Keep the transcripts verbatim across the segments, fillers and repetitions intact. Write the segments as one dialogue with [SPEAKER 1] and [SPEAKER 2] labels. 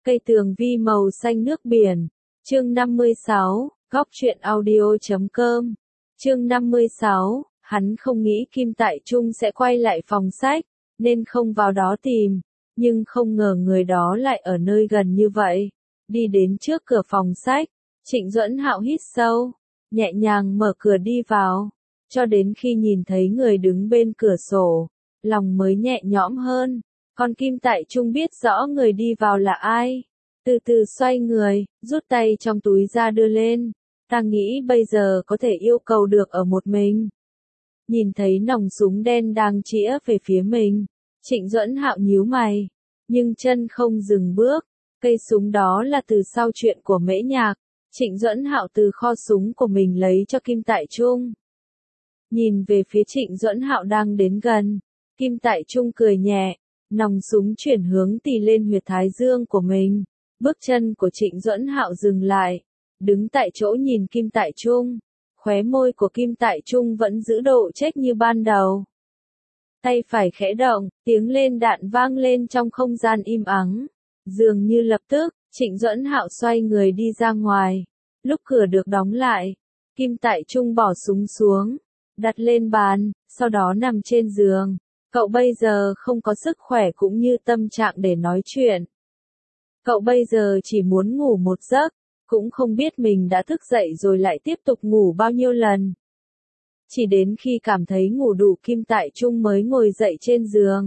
[SPEAKER 1] Cây tường vi màu xanh nước biển. Chương năm mươi sáu, góc truyện audio chấm com. Chương năm mươi sáu, hắn không nghĩ Kim Tại Trung sẽ quay lại phòng sách, nên không vào đó tìm, nhưng không ngờ người đó lại ở nơi gần như vậy. Đi đến trước cửa phòng sách, Trịnh Duẫn Hạo hít sâu, nhẹ nhàng mở cửa đi vào, cho đến khi nhìn thấy người đứng bên cửa sổ, lòng mới nhẹ nhõm hơn. Còn Kim Tại Trung biết rõ người đi vào là ai. Từ từ xoay người, rút tay trong túi ra đưa lên. Ta nghĩ bây giờ có thể yêu cầu được ở một mình. Nhìn thấy nòng súng đen đang chĩa về phía mình, Trịnh Duẫn Hạo nhíu mày, nhưng chân không dừng bước. Cây súng đó là từ sau chuyện của Mễ Nhạc. Trịnh Duẫn Hạo từ kho súng của mình lấy cho Kim Tại Trung. Nhìn về phía Trịnh Duẫn Hạo đang đến gần, Kim Tại Trung cười nhẹ, nòng súng chuyển hướng tì lên huyệt thái dương của mình. Bước chân của Trịnh Duẫn Hạo dừng lại, đứng tại chỗ nhìn Kim Tại Trung. Khóe môi của Kim Tại Trung vẫn giữ độ chết như ban đầu. Tay phải khẽ động, tiếng lên đạn vang lên trong không gian im ắng. Dường như lập tức, Trịnh Duẫn Hạo xoay người đi ra ngoài. Lúc cửa được đóng lại, Kim Tại Trung bỏ súng xuống, đặt lên bàn, sau đó nằm trên giường. Cậu bây giờ không có sức khỏe cũng như tâm trạng để nói chuyện. Cậu bây giờ chỉ muốn ngủ một giấc, cũng không biết mình đã thức dậy rồi lại tiếp tục ngủ bao nhiêu lần. Chỉ đến khi cảm thấy ngủ đủ Kim Tại Trung mới ngồi dậy trên giường.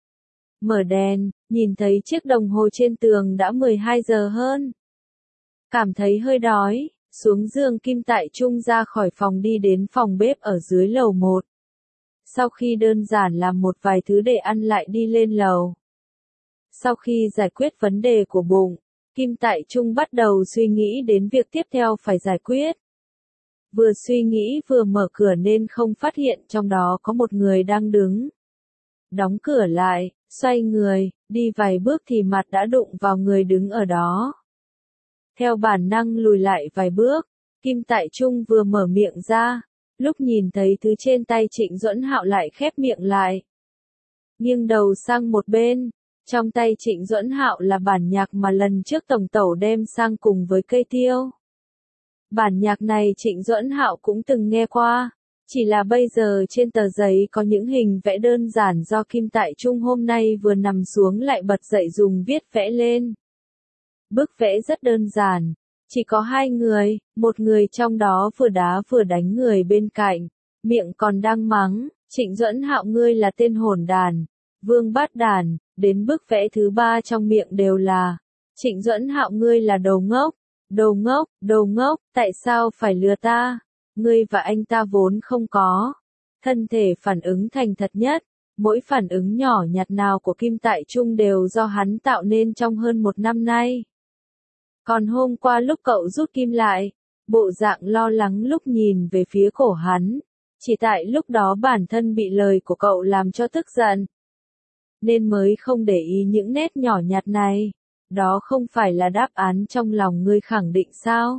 [SPEAKER 1] Mở đèn, nhìn thấy chiếc đồng hồ trên tường đã mười hai giờ hơn. Cảm thấy hơi đói, xuống giường Kim Tại Trung ra khỏi phòng đi đến phòng bếp ở dưới lầu một. Sau khi đơn giản làm một vài thứ để ăn lại đi lên lầu. Sau khi giải quyết vấn đề của bụng, Kim Tại Trung bắt đầu suy nghĩ đến việc tiếp theo phải giải quyết. Vừa suy nghĩ vừa mở cửa nên không phát hiện trong đó có một người đang đứng. Đóng cửa lại, xoay người, đi vài bước thì mặt đã đụng vào người đứng ở đó. Theo bản năng lùi lại vài bước, Kim Tại Trung vừa mở miệng ra, lúc nhìn thấy thứ trên tay Trịnh Duẫn Hạo lại khép miệng lại. Nghiêng đầu sang một bên, trong tay Trịnh Duẫn Hạo là bản nhạc mà lần trước tổng tẩu đem sang cùng với cây tiêu. Bản nhạc này Trịnh Duẫn Hạo cũng từng nghe qua, chỉ là bây giờ trên tờ giấy có những hình vẽ đơn giản do Kim Tại Trung hôm nay vừa nằm xuống lại bật dậy dùng viết vẽ lên. Bức vẽ rất đơn giản, chỉ có hai người, một người trong đó vừa đá vừa đánh người bên cạnh, miệng còn đang mắng, Trịnh Duẫn Hạo ngươi là tên hỗn đàn, vương bát đàn, đến bức vẽ thứ ba trong miệng đều là, Trịnh Duẫn Hạo ngươi là đồ ngốc, đồ ngốc, đồ ngốc, tại sao phải lừa ta, ngươi và anh ta vốn không có. Thân thể phản ứng thành thật nhất, mỗi phản ứng nhỏ nhặt nào của Kim Tại Trung đều do hắn tạo nên trong hơn một năm nay. Còn hôm qua lúc cậu rút kim lại, bộ dạng lo lắng lúc nhìn về phía cổ hắn, chỉ tại lúc đó bản thân bị lời của cậu làm cho tức giận, nên mới không để ý những nét nhỏ nhặt này. Đó không phải là đáp án trong lòng ngươi khẳng định sao?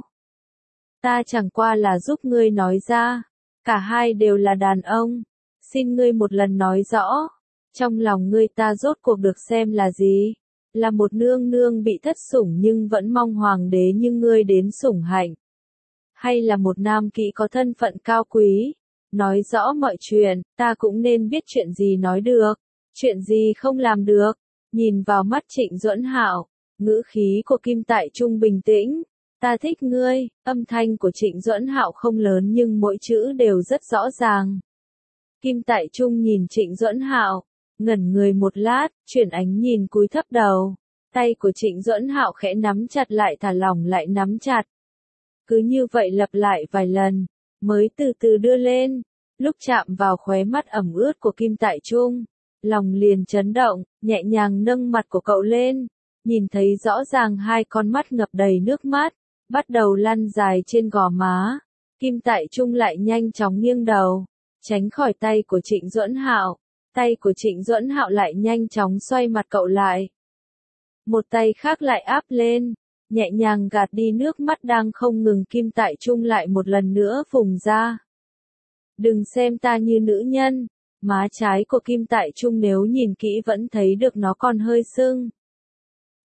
[SPEAKER 1] Ta chẳng qua là giúp ngươi nói ra, cả hai đều là đàn ông, xin ngươi một lần nói rõ, trong lòng ngươi ta rốt cuộc được xem là gì? Là một nương nương bị thất sủng nhưng vẫn mong hoàng đế như ngươi đến sủng hạnh? Hay là một nam kỵ có thân phận cao quý? Nói rõ mọi chuyện, ta cũng nên biết chuyện gì nói được, chuyện gì không làm được. Nhìn vào mắt Trịnh Duẫn Hạo, ngữ khí của Kim Tại Trung bình tĩnh. Ta thích ngươi, âm thanh của Trịnh Duẫn Hạo không lớn nhưng mỗi chữ đều rất rõ ràng. Kim Tại Trung nhìn Trịnh Duẫn Hạo, ngẩn người một lát, chuyển ánh nhìn cúi thấp đầu. Tay của Trịnh Duẫn Hạo khẽ nắm chặt lại thả lỏng lại nắm chặt. Cứ như vậy lặp lại vài lần, mới từ từ đưa lên. Lúc chạm vào khóe mắt ẩm ướt của Kim Tại Trung, lòng liền chấn động, nhẹ nhàng nâng mặt của cậu lên. Nhìn thấy rõ ràng hai con mắt ngập đầy nước mắt, bắt đầu lăn dài trên gò má. Kim Tại Trung lại nhanh chóng nghiêng đầu, tránh khỏi tay của Trịnh Duẫn Hạo. Tay của Trịnh Duẫn Hạo lại nhanh chóng xoay mặt cậu lại. Một tay khác lại áp lên, nhẹ nhàng gạt đi nước mắt đang không ngừng. Kim Tại Trung lại một lần nữa phùng ra. Đừng xem ta như nữ nhân. Má trái của Kim Tại Trung nếu nhìn kỹ vẫn thấy được nó còn hơi sưng.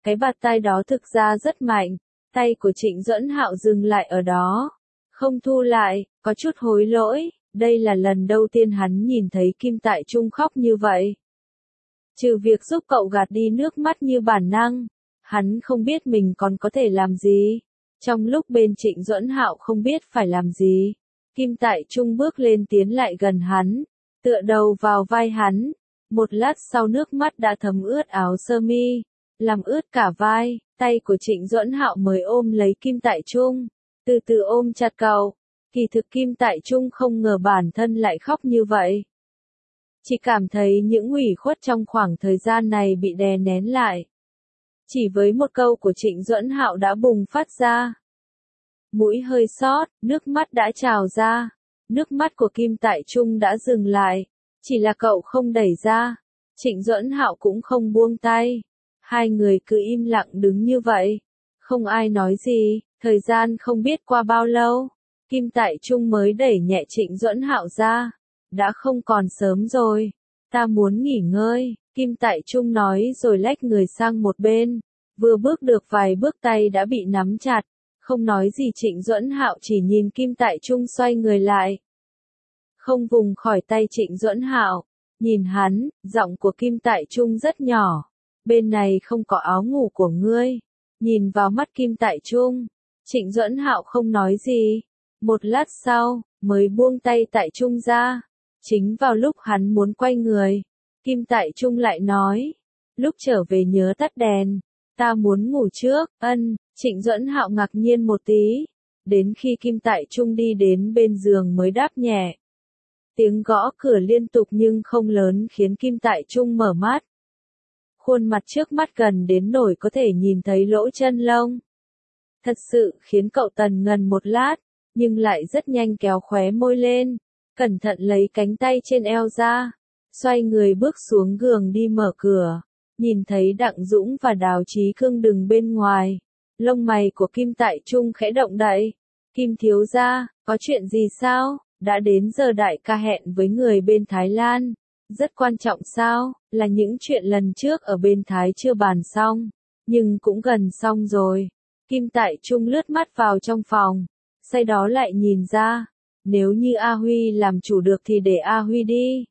[SPEAKER 1] Cái bạt tai đó thực ra rất mạnh, tay của Trịnh Duẫn Hạo dừng lại ở đó, không thu lại, có chút hối lỗi, đây là lần đầu tiên hắn nhìn thấy Kim Tại Trung khóc như vậy. Trừ việc giúp cậu gạt đi nước mắt như bản năng, hắn không biết mình còn có thể làm gì. Trong lúc bên Trịnh Duẫn Hạo không biết phải làm gì, Kim Tại Trung bước lên tiến lại gần hắn, tựa đầu vào vai hắn. Một lát sau nước mắt đã thấm ướt áo sơ mi, làm ướt cả vai, tay của Trịnh Duẫn Hạo mới ôm lấy Kim Tại Trung, từ từ ôm chặt cậu. Kỳ thực Kim Tại Trung không ngờ bản thân lại khóc như vậy. Chỉ cảm thấy những ủy khuất trong khoảng thời gian này bị đè nén lại. Chỉ với một câu của Trịnh Duẫn Hạo đã bùng phát ra. Mũi hơi xót, nước mắt đã trào ra. Nước mắt của Kim Tại Trung đã dừng lại. Chỉ là cậu không đẩy ra. Trịnh Duẫn Hạo cũng không buông tay. Hai người cứ im lặng đứng như vậy. Không ai nói gì. Thời gian không biết qua bao lâu. Kim Tại Trung mới đẩy nhẹ Trịnh Duẫn Hạo ra. Đã không còn sớm rồi. Ta muốn nghỉ ngơi. Kim Tại Trung nói rồi lách người sang một bên. Vừa bước được vài bước tay đã bị nắm chặt. Không nói gì Trịnh Duẫn Hạo chỉ nhìn Kim Tại Trung xoay người lại. Không vùng khỏi tay Trịnh Duẫn Hạo. Nhìn hắn, giọng của Kim Tại Trung rất nhỏ. Bên này không có áo ngủ của ngươi. Nhìn vào mắt Kim Tại Trung. Trịnh Duẫn Hạo không nói gì. Một lát sau, mới buông tay Tại Trung ra. Chính vào lúc hắn muốn quay người. Kim Tại Trung lại nói. Lúc trở về nhớ tắt đèn. Ta muốn ngủ trước, ân. Trịnh Duẫn Hạo ngạc nhiên một tí. Đến khi Kim Tại Trung đi đến bên giường mới đáp nhẹ. Tiếng gõ cửa liên tục nhưng không lớn khiến Kim Tại Trung mở mắt. Khuôn mặt trước mắt gần đến nỗi có thể nhìn thấy lỗ chân lông. Thật sự khiến cậu tần ngần một lát, nhưng lại rất nhanh kéo khóe môi lên. Cẩn thận lấy cánh tay trên eo ra. Xoay người bước xuống giường đi mở cửa. Nhìn thấy Đặng Dũng và Đào Chí Cương đứng bên ngoài. Lông mày của Kim Tại Trung khẽ động đậy. Kim thiếu gia, có chuyện gì sao? Đã đến giờ đại ca hẹn với người bên Thái Lan. Rất quan trọng sao? Là những chuyện lần trước ở bên Thái chưa bàn xong. Nhưng cũng gần xong rồi. Kim Tại Trung lướt mắt vào trong phòng. Sau đó lại nhìn ra. Nếu như A Huy làm chủ được thì để A Huy đi.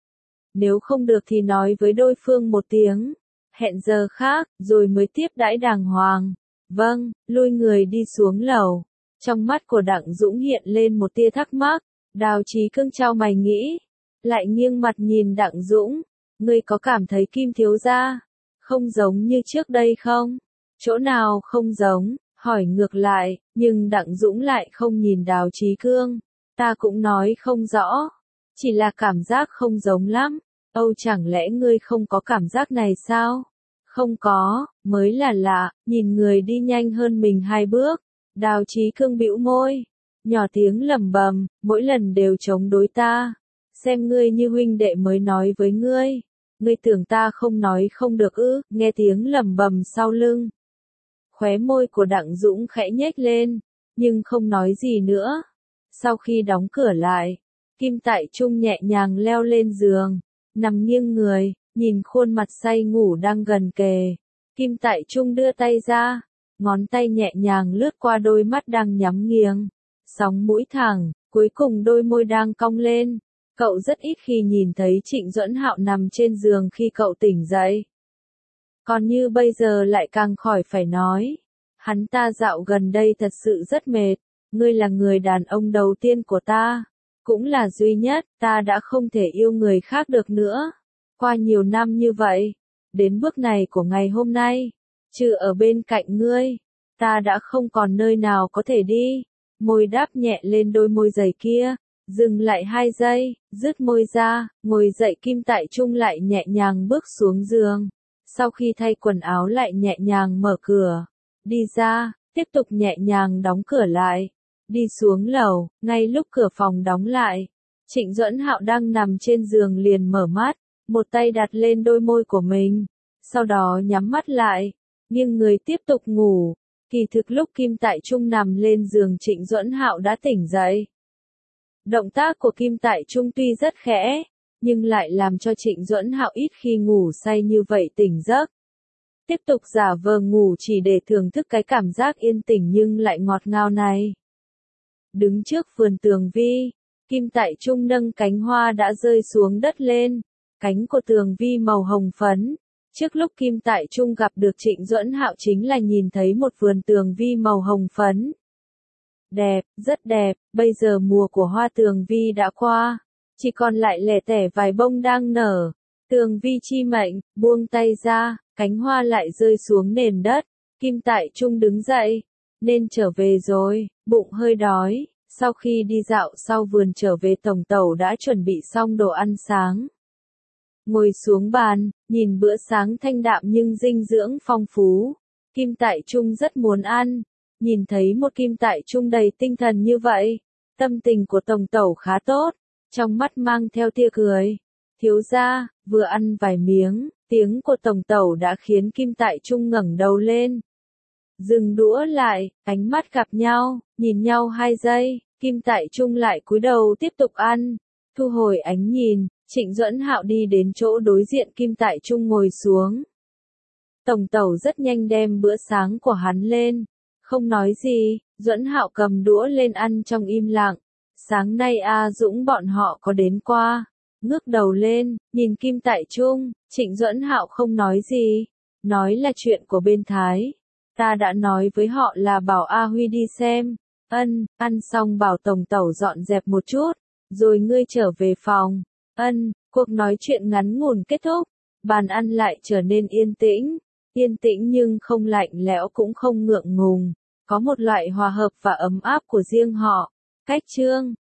[SPEAKER 1] Nếu không được thì nói với đối phương một tiếng. Hẹn giờ khác, rồi mới tiếp đãi đàng hoàng. Vâng, lui người đi xuống lầu. Trong mắt của Đặng Dũng hiện lên một tia thắc mắc. Đào Chí Cương chau mày nghĩ. Lại nghiêng mặt nhìn Đặng Dũng. Ngươi có cảm thấy Kim thiếu gia không giống như trước đây không? Chỗ nào không giống? Hỏi ngược lại, nhưng Đặng Dũng lại không nhìn Đào Chí Cương. Ta cũng nói không rõ. Chỉ là cảm giác không giống lắm. Âu chẳng lẽ ngươi không có cảm giác này sao? Không có, mới là lạ, nhìn người đi nhanh hơn mình hai bước. Đào Chí Cương bĩu môi. Nhỏ tiếng lẩm bẩm, mỗi lần đều chống đối ta. Xem ngươi như huynh đệ mới nói với ngươi. Ngươi tưởng ta không nói không được ư? Nghe tiếng lẩm bẩm sau lưng. Khóe môi của Đặng Dũng khẽ nhếch lên, nhưng không nói gì nữa. Sau khi đóng cửa lại, Kim Tại Trung nhẹ nhàng leo lên giường, nằm nghiêng người, nhìn khuôn mặt say ngủ đang gần kề. Kim Tại Trung đưa tay ra, ngón tay nhẹ nhàng lướt qua đôi mắt đang nhắm nghiêng, sóng mũi thẳng, cuối cùng đôi môi đang cong lên. Cậu rất ít khi nhìn thấy Trịnh Duẫn Hạo nằm trên giường khi cậu tỉnh dậy. Còn như bây giờ lại càng khỏi phải nói. Hắn ta dạo gần đây thật sự rất mệt. Ngươi là người đàn ông đầu tiên của ta. Cũng là duy nhất, ta đã không thể yêu người khác được nữa. Qua nhiều năm như vậy, đến bước này của ngày hôm nay, trừ ở bên cạnh ngươi, ta đã không còn nơi nào có thể đi. Môi đáp nhẹ lên đôi môi dày kia, dừng lại hai giây, dứt môi ra, ngồi dậy. Kim Tại Trung lại nhẹ nhàng bước xuống giường. Sau khi thay quần áo lại nhẹ nhàng mở cửa, đi ra, tiếp tục nhẹ nhàng đóng cửa lại. Đi xuống lầu, ngay lúc cửa phòng đóng lại, Trịnh Duẫn Hạo đang nằm trên giường liền mở mắt, một tay đặt lên đôi môi của mình, sau đó nhắm mắt lại, nghiêng người tiếp tục ngủ. Kỳ thực lúc Kim Tại Trung nằm lên giường Trịnh Duẫn Hạo đã tỉnh dậy. Động tác của Kim Tại Trung tuy rất khẽ, nhưng lại làm cho Trịnh Duẫn Hạo ít khi ngủ say như vậy tỉnh giấc. tiếp tục giả vờ ngủ chỉ để thưởng thức cái cảm giác yên tĩnh nhưng lại ngọt ngào này. Đứng trước vườn Tường Vi, Kim Tại Trung nâng cánh hoa đã rơi xuống đất lên, cánh của Tường Vi màu hồng phấn. Trước lúc Kim Tại Trung gặp được Trịnh Duẫn Hạo chính là nhìn thấy một vườn Tường Vi màu hồng phấn. Đẹp, rất đẹp, bây giờ mùa của hoa Tường Vi đã qua, chỉ còn lại lẻ tẻ vài bông đang nở. Tường Vi chi mệnh, buông tay ra, cánh hoa lại rơi xuống nền đất. Kim Tại Trung đứng dậy, nên trở về rồi, bụng hơi đói. Sau khi đi dạo sau vườn trở về, tổng tẩu đã chuẩn bị xong đồ ăn sáng. Ngồi xuống bàn, nhìn bữa sáng thanh đạm nhưng dinh dưỡng phong phú. Kim Tại Trung rất muốn ăn. Nhìn thấy một Kim Tại Trung đầy tinh thần như vậy, tâm tình của tổng tẩu khá tốt, trong mắt mang theo tia cười. Thiếu gia, vừa ăn vài miếng, tiếng của tổng tẩu đã khiến Kim Tại Trung ngẩng đầu lên. Dừng đũa lại, ánh mắt gặp nhau, nhìn nhau hai giây, Kim Tại Trung lại cúi đầu tiếp tục ăn. Thu hồi ánh nhìn, Trịnh Duẫn Hạo đi đến chỗ đối diện Kim Tại Trung ngồi xuống. Tổng tẩu rất nhanh đem bữa sáng của hắn lên. Không nói gì, Duẫn Hạo cầm đũa lên ăn trong im lặng. Sáng nay A Dũng bọn họ có đến qua. Ngước đầu lên, nhìn Kim Tại Trung, Trịnh Duẫn Hạo không nói gì. Nói là chuyện của bên Thái. Ta đã nói với họ là bảo A Huy đi xem. Ân, ăn xong bảo tổng tẩu dọn dẹp một chút, rồi ngươi trở về phòng. Ân, cuộc nói chuyện ngắn ngủn kết thúc. Bàn ăn lại trở nên yên tĩnh. Yên tĩnh nhưng không lạnh lẽo cũng không ngượng ngùng. Có một loại hòa hợp và ấm áp của riêng họ. Cách chương